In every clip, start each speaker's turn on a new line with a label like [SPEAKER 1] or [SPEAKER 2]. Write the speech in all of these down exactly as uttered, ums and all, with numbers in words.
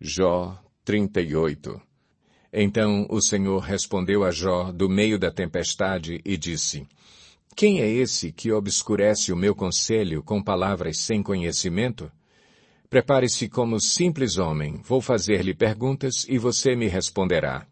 [SPEAKER 1] Jó trinta e oito. Então o Senhor respondeu a Jó do meio da tempestade e disse: Quem é esse que obscurece o meu conselho com palavras sem conhecimento? Prepare-se como simples homem, vou fazer-lhe perguntas e você me responderá.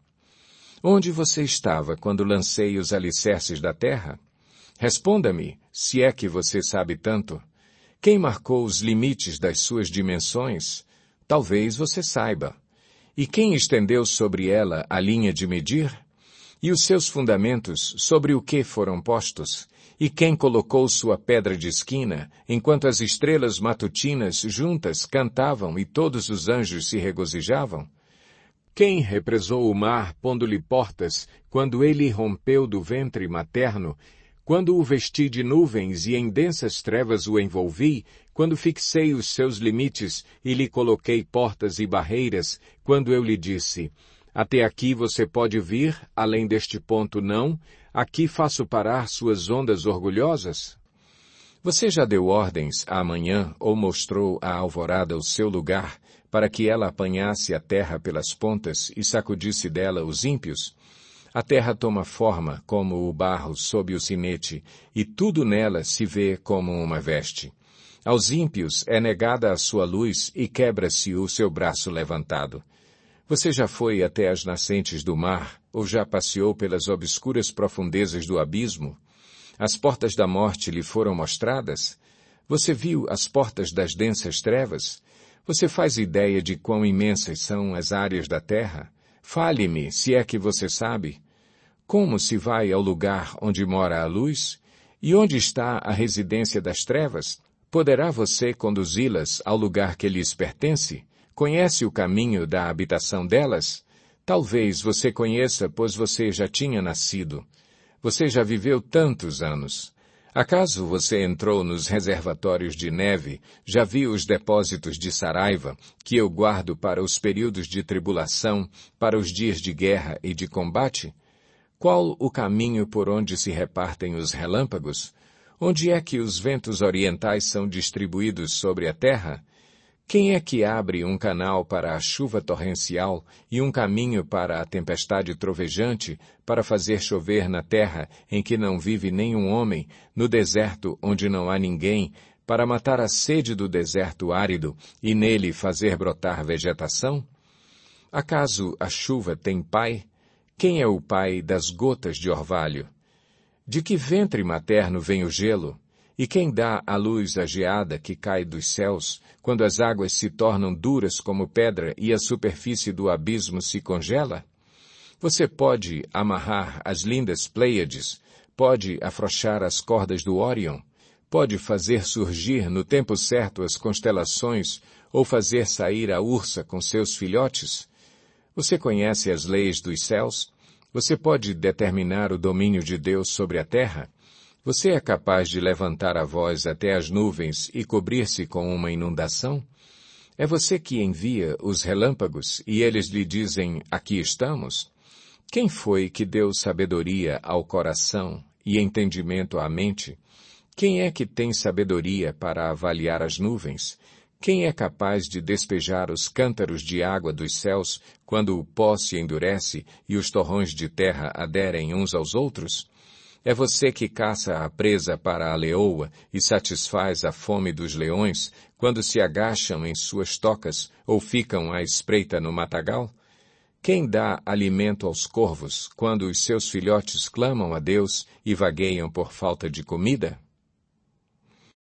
[SPEAKER 1] Onde você estava quando lancei os alicerces da terra? Responda-me, se é que você sabe tanto. Quem marcou os limites das suas dimensões? Talvez você saiba. E quem estendeu sobre ela a linha de medir? E os seus fundamentos, sobre o que foram postos? E quem colocou sua pedra de esquina, enquanto as estrelas matutinas juntas cantavam e todos os anjos se regozijavam? Quem represou o mar, pondo-lhe portas, quando ele rompeu do ventre materno, quando o vesti de nuvens e em densas trevas o envolvi, quando fixei os seus limites e lhe coloquei portas e barreiras, quando eu lhe disse, até aqui você pode vir, além deste ponto não, aqui faço parar suas ondas orgulhosas? Você já deu ordens à manhã ou mostrou à alvorada o seu lugar, para que ela apanhasse a terra pelas pontas e sacudisse dela os ímpios? A terra toma forma como o barro sob o sinete, e tudo nela se vê como uma veste. Aos ímpios é negada a sua luz e quebra-se o seu braço levantado. Você já foi até as nascentes do mar, ou já passeou pelas obscuras profundezas do abismo? As portas da morte lhe foram mostradas? Você viu as portas das densas trevas? Você faz ideia de quão imensas são as áreas da terra? Fale-me, se é que você sabe. Como se vai ao lugar onde mora a luz? E onde está a residência das trevas? Poderá você conduzi-las ao lugar que lhes pertence? Conhece o caminho da habitação delas? Talvez você conheça, pois você já tinha nascido. Você já viveu tantos anos. Acaso você entrou nos reservatórios de neve, já viu os depósitos de Saraiva, que eu guardo para os períodos de tribulação, para os dias de guerra e de combate? Qual o caminho por onde se repartem os relâmpagos? Onde é que os ventos orientais são distribuídos sobre a terra? Quem é que abre um canal para a chuva torrencial e um caminho para a tempestade trovejante, para fazer chover na terra em que não vive nenhum homem, no deserto onde não há ninguém, para matar a sede do deserto árido e nele fazer brotar vegetação? Acaso a chuva tem pai? Quem é o pai das gotas de orvalho? De que ventre materno vem o gelo? E quem dá à luz a geada que cai dos céus, quando as águas se tornam duras como pedra e a superfície do abismo se congela? Você pode amarrar as lindas Pleiades, pode afrouxar as cordas do Órion, pode fazer surgir no tempo certo as constelações ou fazer sair a ursa com seus filhotes? Você conhece as leis dos céus? Você pode determinar o domínio de Deus sobre a terra? Você é capaz de levantar a voz até as nuvens e cobrir-se com uma inundação? É você que envia os relâmpagos e eles lhe dizem, aqui estamos? Quem foi que deu sabedoria ao coração e entendimento à mente? Quem é que tem sabedoria para avaliar as nuvens? Quem é capaz de despejar os cântaros de água dos céus quando o pó se endurece e os torrões de terra aderem uns aos outros? É você que caça a presa para a leoa e satisfaz a fome dos leões quando se agacham em suas tocas ou ficam à espreita no matagal? Quem dá alimento aos corvos quando os seus filhotes clamam a Deus e vagueiam por falta de comida?